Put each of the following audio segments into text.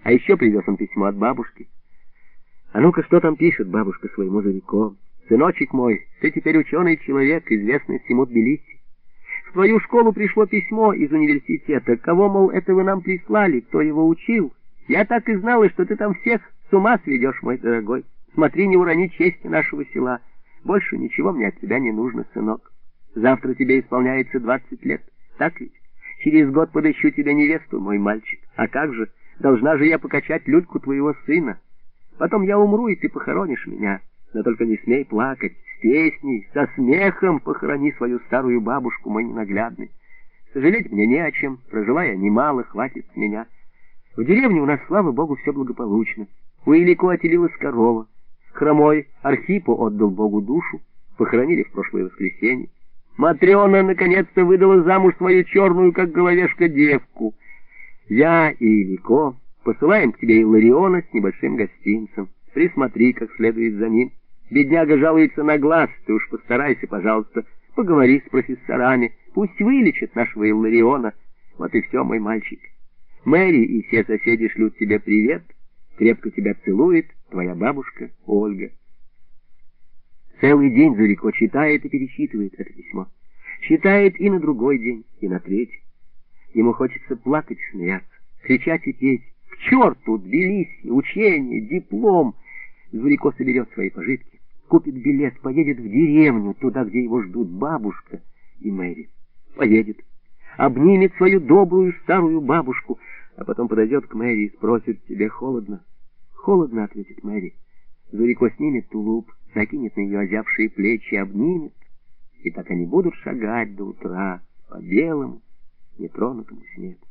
А еще привез он письмо от бабушки. А ну-ка, что там пишет бабушка своему Зурико? «Сыночек мой, ты теперь ученый человек, известный всему Тбилиси. В твою школу пришло письмо из университета. Кого, мол, это вы нам прислали, кто его учил? Я так и знала, что ты там всех с ума сведешь, мой дорогой. Смотри, не урони чести нашего села. Больше ничего мне от тебя не нужно, сынок. Завтра тебе исполняется 20 лет, так ведь? Через год подыщу тебе невесту, мой мальчик. А как же, должна же я покачать Людку твоего сына. Потом я умру, и ты похоронишь меня. Но только не смей плакать. С песней, со смехом похорони свою старую бабушку, мой ненаглядный. Сожалеть мне не о чем. Прожила я немало, хватит с меня. В деревне у нас, слава богу, все благополучно. У Илико отелилась корова. Хромой Архипу отдал Богу душу. Похоронили в прошлое воскресенье. Матрена наконец-то выдала замуж свою черную, как головешка, девку. Я и Илико посылаем к тебе Иллариона с небольшим гостинцем. Присмотри как следует за ним. Бедняга жалуется на глаз. Ты уж постарайся, пожалуйста, поговори с профессорами. Пусть вылечат нашего Иллариона. Вот и все, мой мальчик. Мэри и все соседи шлют тебе привет. Крепко тебя целует твоя бабушка Ольга». Целый день Зурико читает и перечитывает это письмо. Читает и на другой день, и на третий. Ему хочется плакать и смеяться, кричать и петь. К черту Тбилиси, учение, диплом. Зурико соберет свои пожитки, купит билет, поедет в деревню, туда, где его ждут бабушка и Мэри. Поедет, обнимет свою добрую старую бабушку, а потом подойдет к Мэри и спросит: «Тебе холодно?» «Холодно», — ответит Мэри. Зурико снимет тулуп, накинет на ее озябшие плечи, обнимет, и так они будут шагать до утра по белому, нетронутому снегу.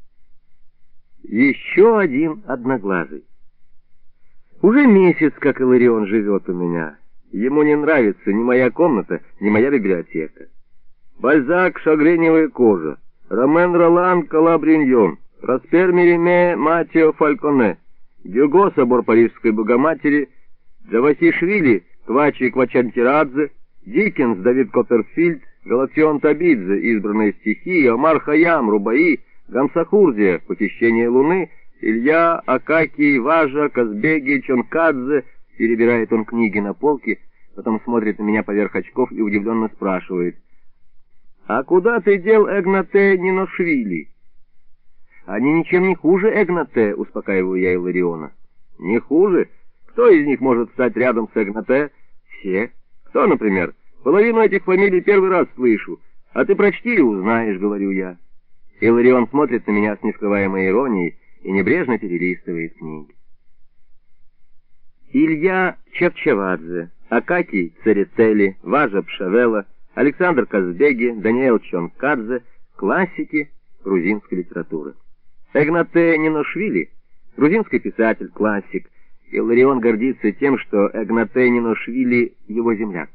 Еще один одноглазый. Уже месяц, как Илларион живет у меня. Ему не нравится ни моя комната, ни моя библиотека. Бальзак — шагреневая кожа, Ромен Ролан — Калабриньон, Проспер Мериме — Матео Фальконе, Гюго — собор Парижской Богоматери, Джавахишвили — Квачи Квачантирадзе, Диккенс — Давид Копперфильд, Галактион Табидзе — Избранные стихи, Омар Хайям — Рубаи, Гамсахурдия — Похищение Луны, Илья, Акакий, Важа, Казбеги, Чонкадзе. Перебирает он книги на полке, потом смотрит на меня поверх очков и удивленно спрашивает: «А куда ты дел Эгнате Ниношвили?» «Они ничем не хуже Эгнате», — успокаиваю я Иллариона. «Не хуже? Кто из них может стать рядом с Эгнате?» «Все». «Кто, например? Половину этих фамилий первый раз слышу. А ты прочти и узнаешь», — говорю я. Илларион смотрит на меня с нескрываемой иронией и небрежно перелистывает книги. Илья Чавчавадзе, Акакий Царицели, Важа Пшавела, Александр Казбеги, Даниэл Чонкадзе — классики грузинской литературы. Эгнате Ниношвили — грузинский писатель, классик. Илларион гордится тем, что Эгнате Ниношвили — его земляк.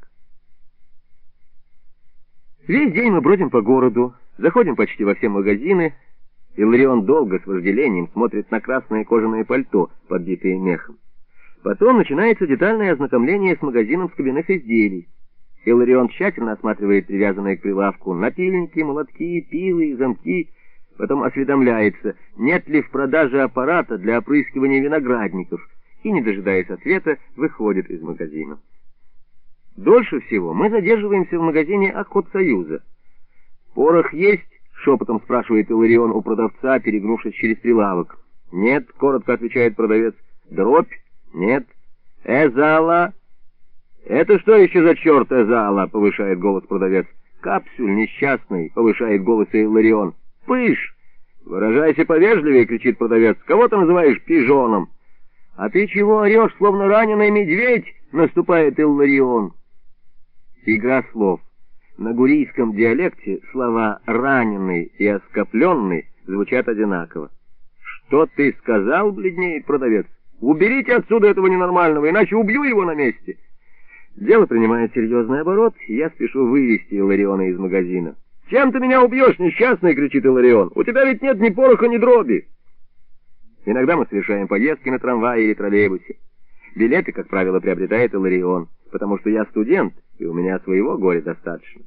Весь день мы бродим по городу, заходим почти во все магазины. Илларион долго с вожделением смотрит на красное кожаное пальто, подбитое мехом. Потом начинается детальное ознакомление с магазином скобяных изделий. Илларион тщательно осматривает привязанные к прилавку напильники, молотки, пилы и замки. Потом осведомляется, нет ли в продаже аппарата для опрыскивания виноградников, и, не дожидаясь ответа, выходит из магазина. Дольше всего мы задерживаемся в магазине Охотсоюза. «Порох есть?» — шепотом спрашивает Илларион у продавца, перегнувшись через прилавок. «Нет», — коротко отвечает продавец. «Дробь?» «Нет». «Эзала?» «Это что еще за черт Эзала?» — повышает голос продавец. «Капсюль несчастный», — повышает голос Илларион. «Пыш!» «Выражайся повежливее», — кричит продавец. «Кого ты называешь пижоном?» «А ты чего орешь, словно раненый медведь?» — наступает Илларион. Игра слов. На гурийском диалекте слова «раненый» и «оскопленный» звучат одинаково. «Что ты сказал?» — бледнеет продавец. «Уберите отсюда этого ненормального, иначе убью его на месте». Дело принимает серьезный оборот, и я спешу вывести Иллариона из магазина. «Чем ты меня убьешь, несчастный?» — кричит Илларион. «У тебя ведь нет ни пороха, ни дроби». Иногда мы совершаем поездки на трамвае или троллейбусе. Билеты, как правило, приобретает Илларион, потому что я студент, и у меня своего горя достаточно.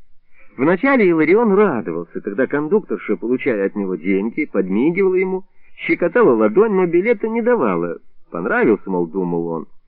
Вначале Илларион радовался, когда кондукторша, получая от него деньги, подмигивала ему, Щекотала ладонь, но билета не давала. Понравился, мол, думал он.